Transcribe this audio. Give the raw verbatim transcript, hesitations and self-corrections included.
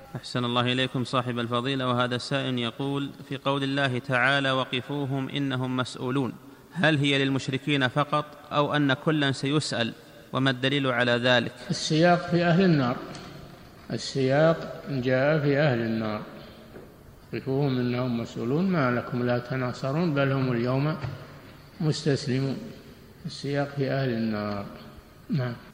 أحسن الله إليكم صاحب الفضيلة. وهذا السائل يقول: في قول الله تعالى وقفوهم إنهم مسؤولون، هل هي للمشركين فقط أو أن كلا سيسأل؟ وما الدليل على ذلك؟ السياق في أهل النار، السياق جاء في أهل النار: قفوهم إنهم مسؤولون ما لكم لا تناصرون بل هم اليوم مستسلمون. السياق في أهل النار. نعم.